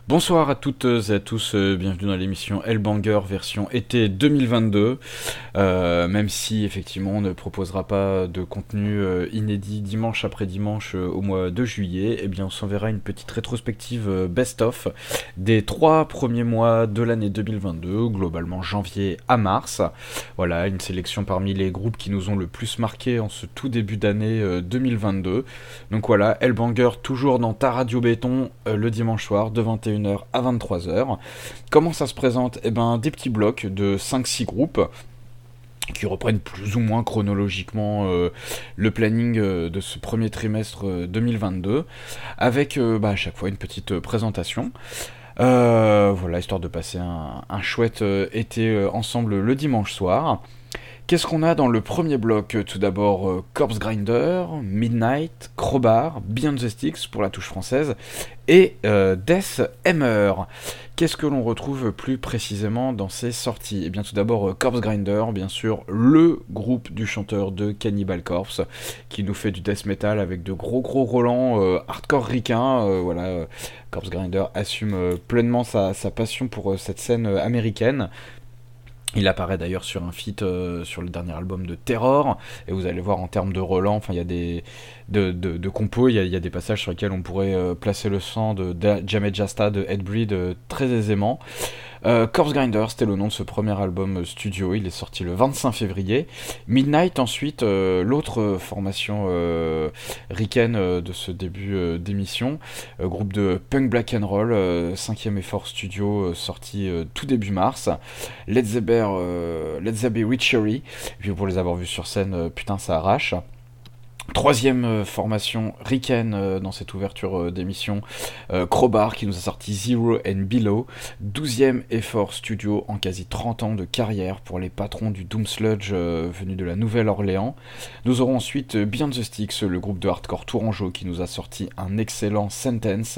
Bonsoir à toutes et à tous, bienvenue dans l'émission Hellbanger version été 2022. Même si effectivement on ne proposera pas de contenu inédit dimanche après dimanche au mois de juillet, eh bien on s'enverra une petite rétrospective best-of des 3 premiers mois de l'année 2022, globalement janvier à mars. Voilà, une sélection parmi les groupes qui nous ont le plus marqué en ce tout début d'année 2022. Donc voilà, Hellbanger toujours dans ta radio béton le dimanche soir de 21h à 23h. Comment ça se présente ? Eh ben des petits blocs de 5-6 groupes qui reprennent plus ou moins chronologiquement le planning de ce premier trimestre 2022, avec à chaque fois une petite présentation. Voilà, histoire de passer un chouette été ensemble le dimanche soir. Qu'est-ce qu'on a dans le premier bloc ? Tout d'abord Corpse Grinder, Midnight, Crowbar, Beyond the Sticks pour la touche française, et Death Hammer. Qu'est-ce que l'on retrouve plus précisément dans ces sorties ? Eh bien tout d'abord Corpse Grinder, bien sûr, le groupe du chanteur de Cannibal Corpse, qui nous fait du death metal avec de gros relents hardcore ricains. Voilà, Corpse Grinder assume pleinement sa passion pour cette scène américaine. Il apparaît d'ailleurs sur un feat sur le dernier album de Terror, et vous allez voir en termes de relents, enfin il y a des de compos, il y a des passages sur lesquels on pourrait placer le sang de Jamie Jasta de Headbreed très aisément. Corpse Grinder, c'était le nom de ce premier album studio, il est sorti le 25 février. Midnight ensuite, l'autre formation ricaine de ce début d'émission, groupe de punk black and roll, 5e effort studio sorti tout début mars. Let's Be Witchery, et puis pour les avoir vus sur scène, putain ça arrache. Troisième formation ricaine dans cette ouverture d'émission, Crowbar qui nous a sorti Zero and Below, 12e effort studio en quasi 30 ans de carrière pour les patrons du Doom Sludge venus de la Nouvelle-Orléans. Nous aurons ensuite Beyond the Sticks, le groupe de hardcore tourangeau qui nous a sorti un excellent Sentence,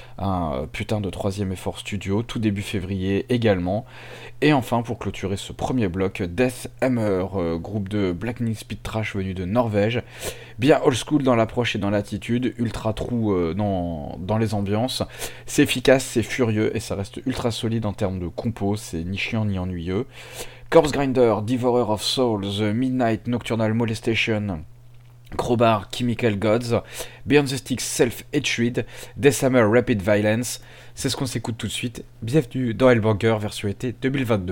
un putain de 3e effort studio, tout début février également. Et enfin, pour clôturer ce premier bloc, Death Hammer, groupe de black speed trash venu de Norvège, bien old school dans l'approche et dans l'attitude, ultra true dans les ambiances. C'est efficace, c'est furieux et ça reste ultra solide en termes de compos, c'est ni chiant ni ennuyeux. Corpse Grinder, Devourer of Souls, Midnight, Nocturnal Molestation, Crowbar, Chemical Gods, Beyond the Sticks, Self-Hatred, Death Hammer, Rapid Violence. C'est ce qu'on s'écoute tout de suite. Bienvenue dans Hellbanger version été 2022.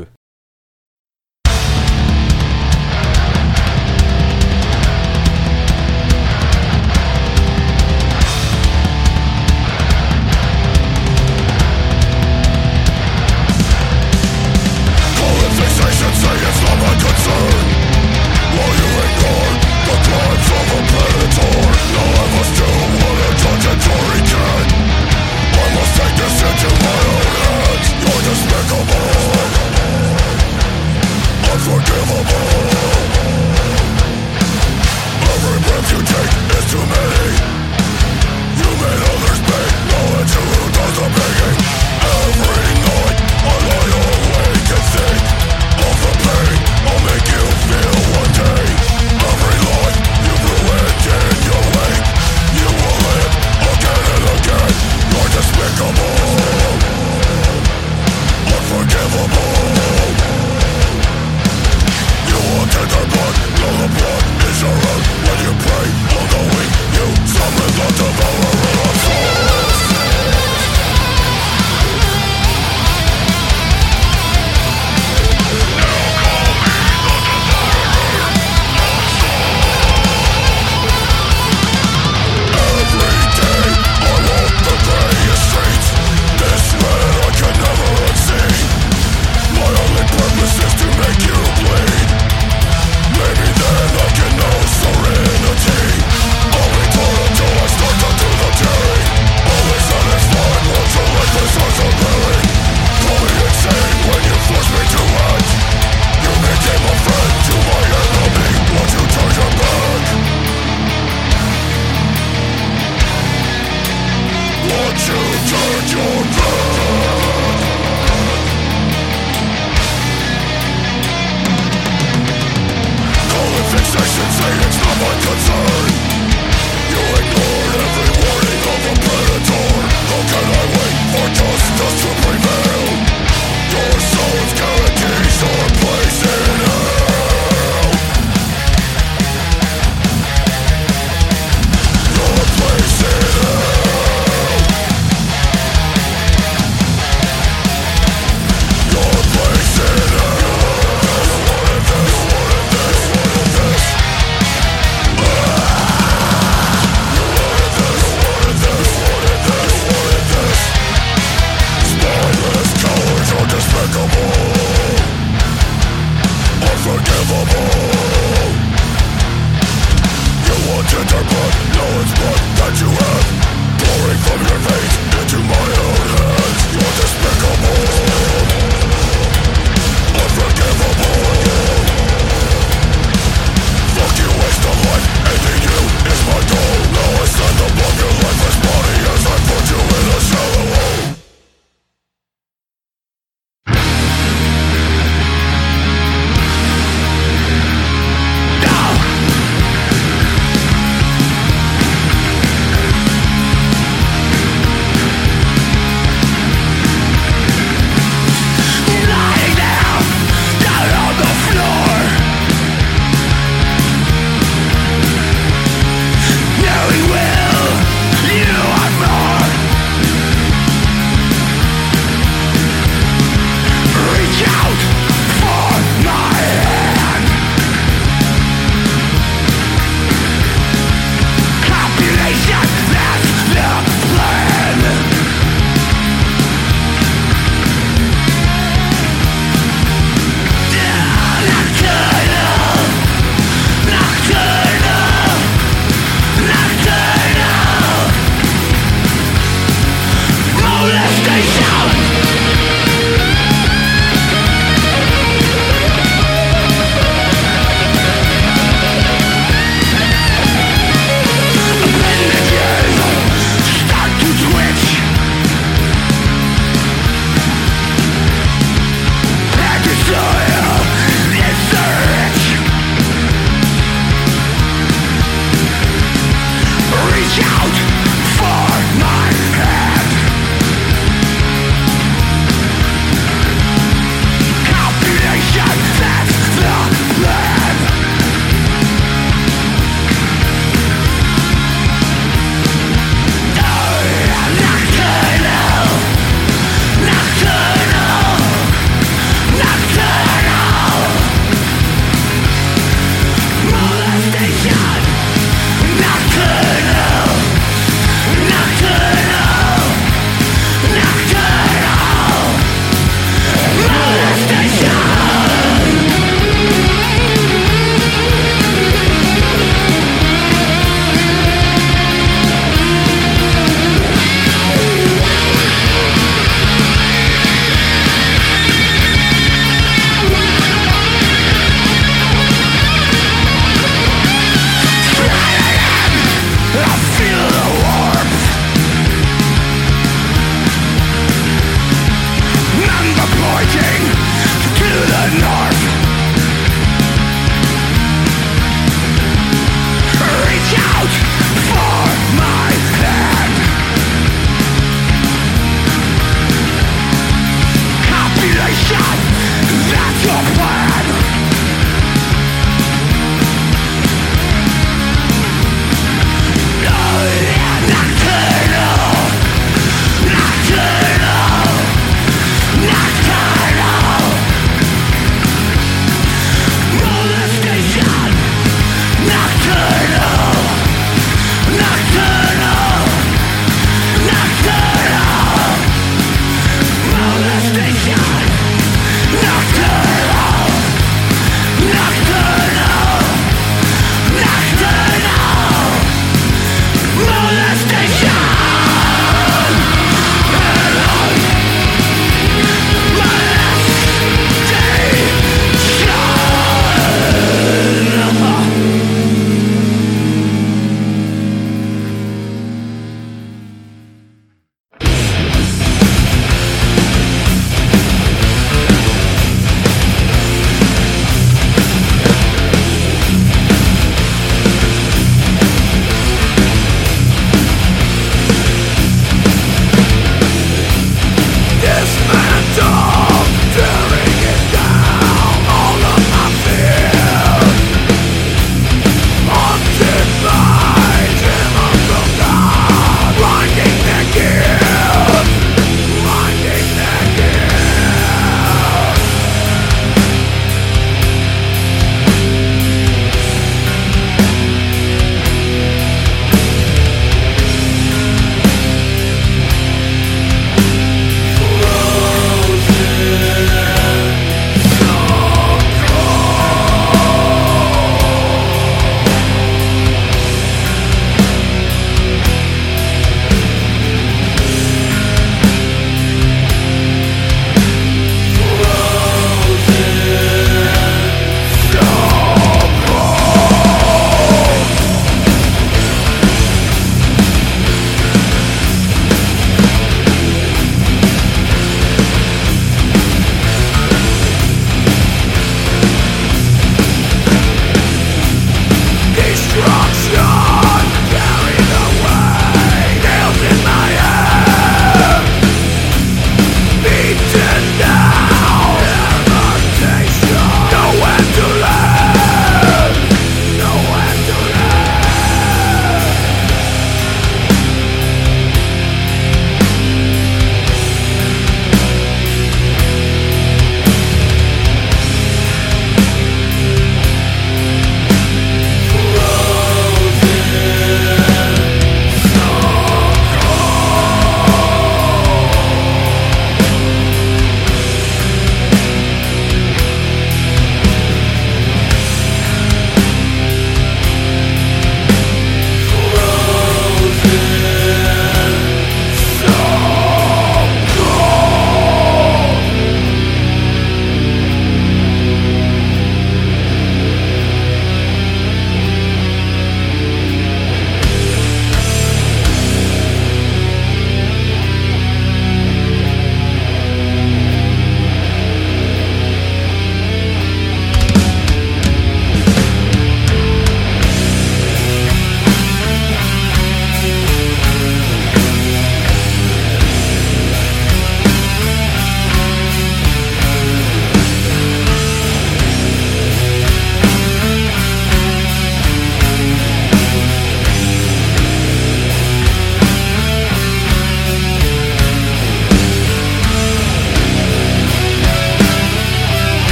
Just Molestation, nocturnal.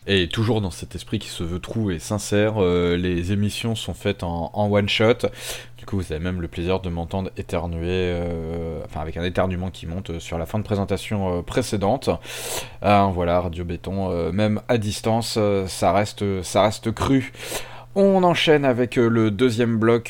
Et toujours dans cet esprit qui se veut true et sincère, les émissions sont faites en one shot. Du coup, vous avez même le plaisir de m'entendre éternuer, enfin avec un éternuement qui monte sur la fin de présentation précédente. Voilà, Radio Béton, même à distance, ça reste cru. On enchaîne avec le deuxième bloc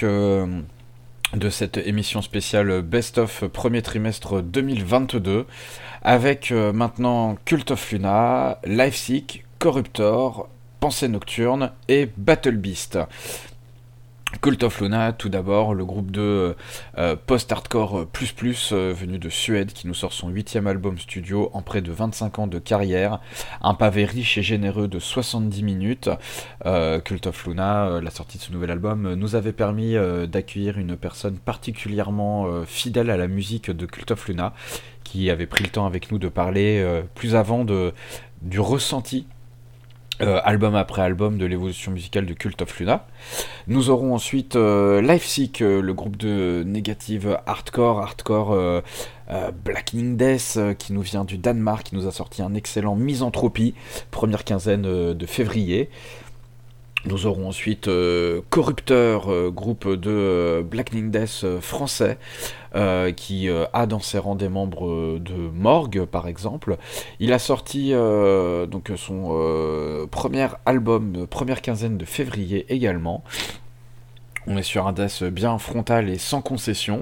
de cette émission spéciale Best of premier trimestre 2022, avec maintenant Cult of Luna, Lifesick, Corruptor, Pensée Nocturne et Battle Beast. Cult of Luna, tout d'abord, le groupe de post-hardcore venu de Suède, qui nous sort son 8e album studio en près de 25 ans de carrière, un pavé riche et généreux de 70 minutes. Cult of Luna, la sortie de ce nouvel album, nous avait permis d'accueillir une personne particulièrement fidèle à la musique de Cult of Luna, qui avait pris le temps avec nous de parler plus avant du ressenti album après album de l'évolution musicale de Cult of Luna. Nous aurons ensuite Lifesick, le groupe de négative hardcore Blackening Death, qui nous vient du Danemark, qui nous a sorti un excellent Misanthropie, première quinzaine de février. Nous aurons ensuite Corruptor, groupe de Blackening Death français, qui a dans ses rangs des membres de Morgue, par exemple. Il a sorti donc son premier album, première quinzaine de février également. On est sur un death bien frontal et sans concession.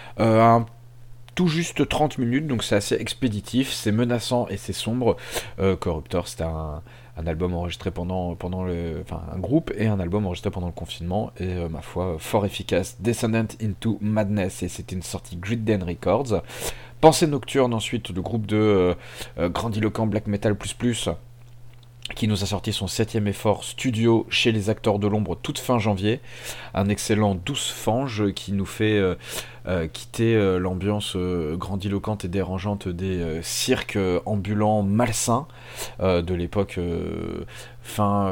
Tout juste 30 minutes, donc c'est assez expéditif, c'est menaçant et c'est sombre. Corruptor, c'était un album enregistré un groupe et un album enregistré pendant le confinement, et ma foi, fort efficace. Descendant into Madness, et c'était une sortie Gridden Records. Pensée Nocturne, ensuite, le groupe de grandiloquent black metal ++, qui nous a sorti son 7e effort studio chez les Acteurs de l'Ombre toute fin janvier. Un excellent Douce Fange qui nous fait quitter l'ambiance grandiloquente et dérangeante des cirques ambulants malsains de l'époque fin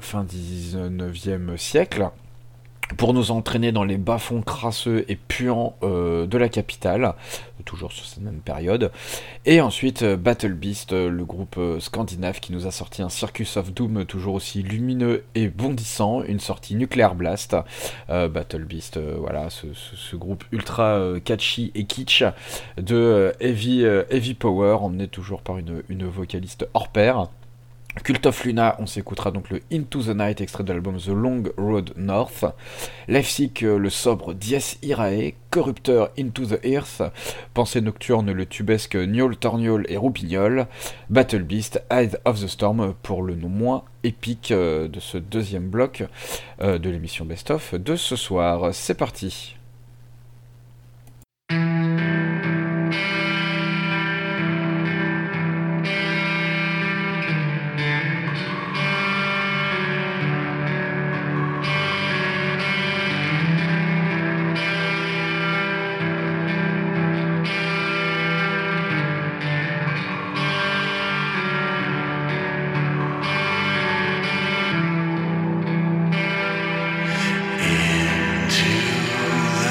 19e siècle, pour nous entraîner dans les bas-fonds crasseux et puants de la capitale, toujours sur cette même période. Et ensuite Battle Beast, le groupe scandinave qui nous a sorti un Circus of Doom toujours aussi lumineux et bondissant, une sortie Nuclear Blast. Battle Beast, voilà, ce groupe ultra catchy et kitsch de heavy power, emmené toujours par une vocaliste hors pair. Cult of Luna, on s'écoutera donc le Into the Night, extrait de l'album The Long Road North. Lifesick, le sobre Dies Irae. Corruptor, Into the Earth. Pensée Nocturne, le tubesque Gnôle, Torgnôle et Roupignol. Battle Beast, Eye of the Storm, pour le nom moins épique de ce deuxième bloc de l'émission Best of de ce soir. C'est parti. Into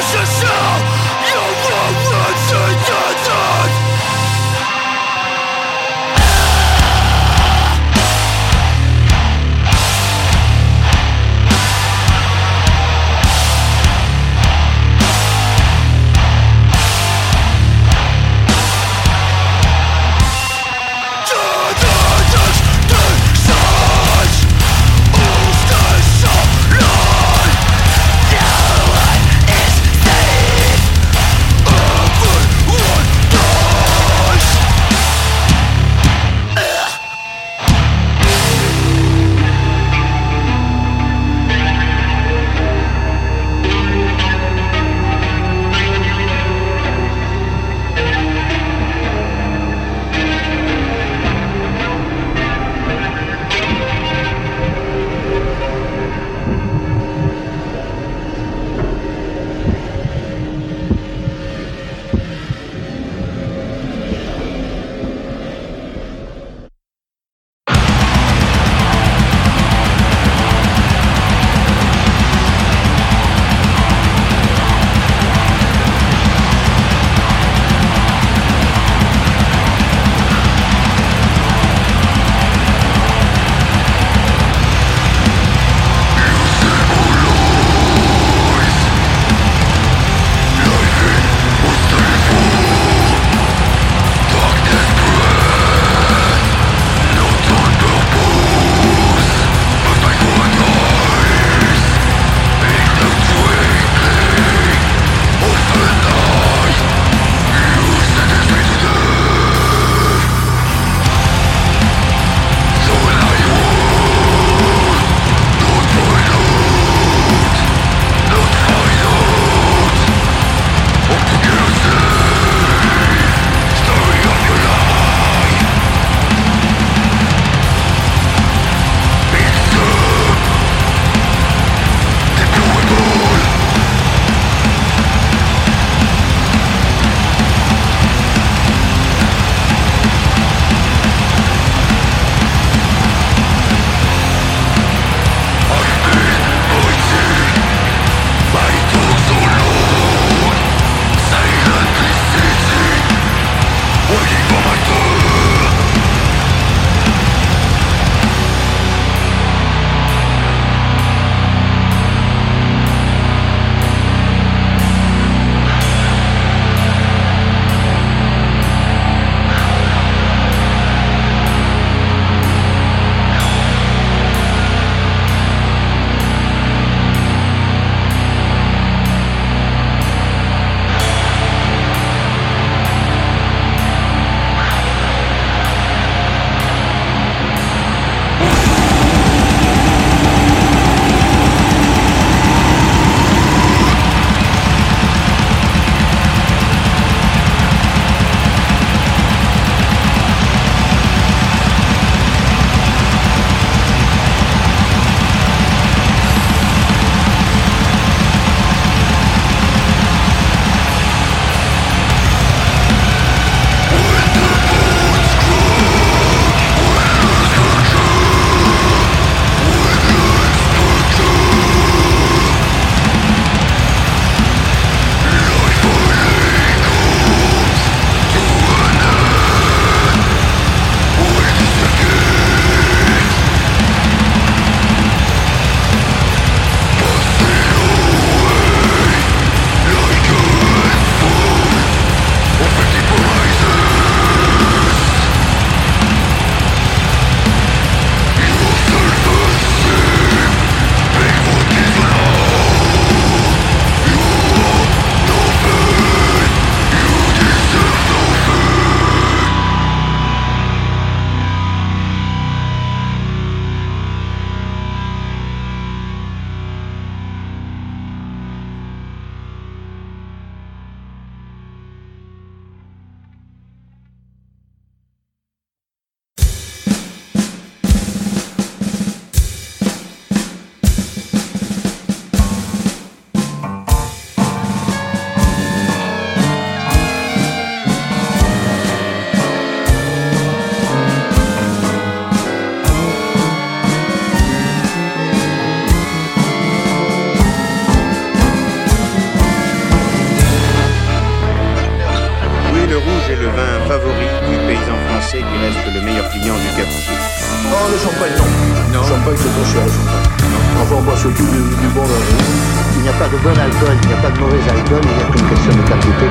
One sais qui reste le meilleur client du cafetier. Oh, le champagne, non. Non. Le champagne, c'est trop cher, le champagne. Non. Enfin, on boit surtout du bon vin. Il n'y a pas de bon alcool, il n'y a pas de mauvais alcool, il n'y a qu'une question de quantité.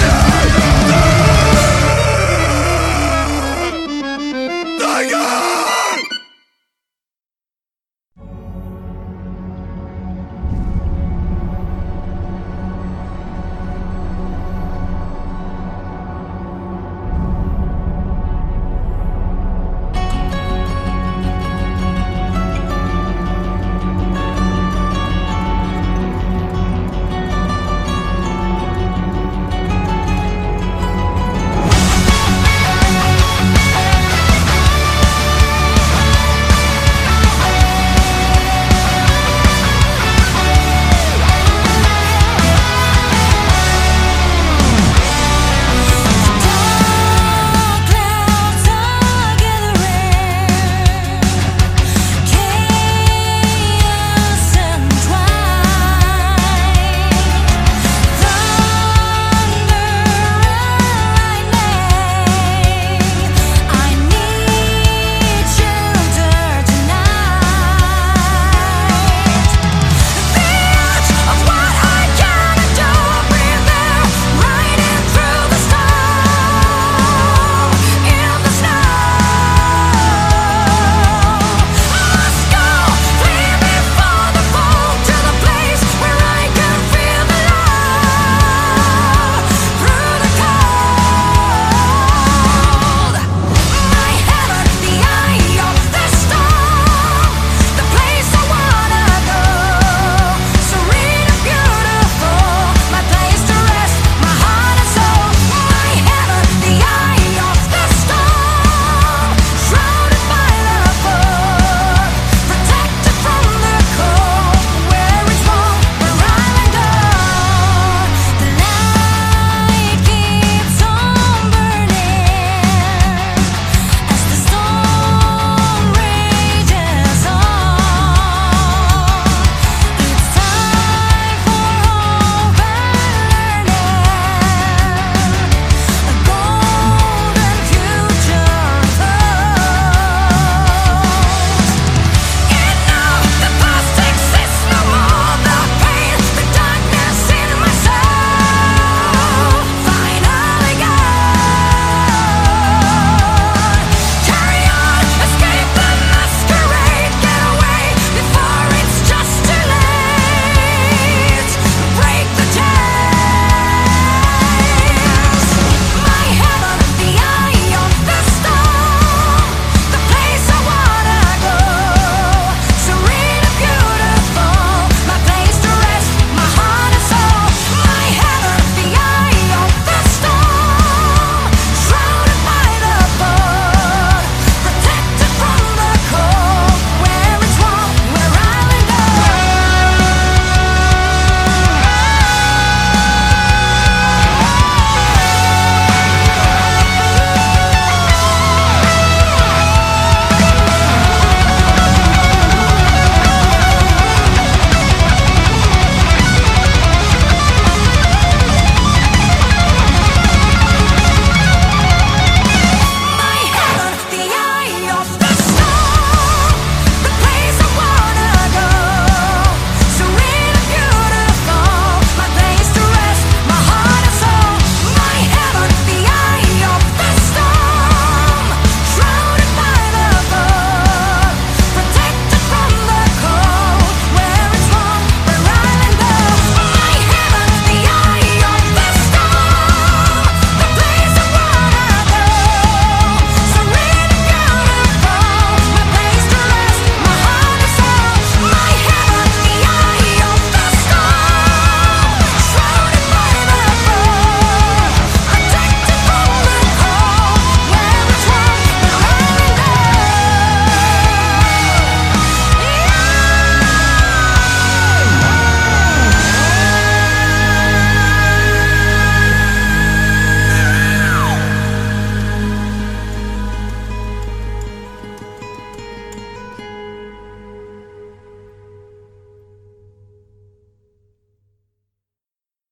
Tiger!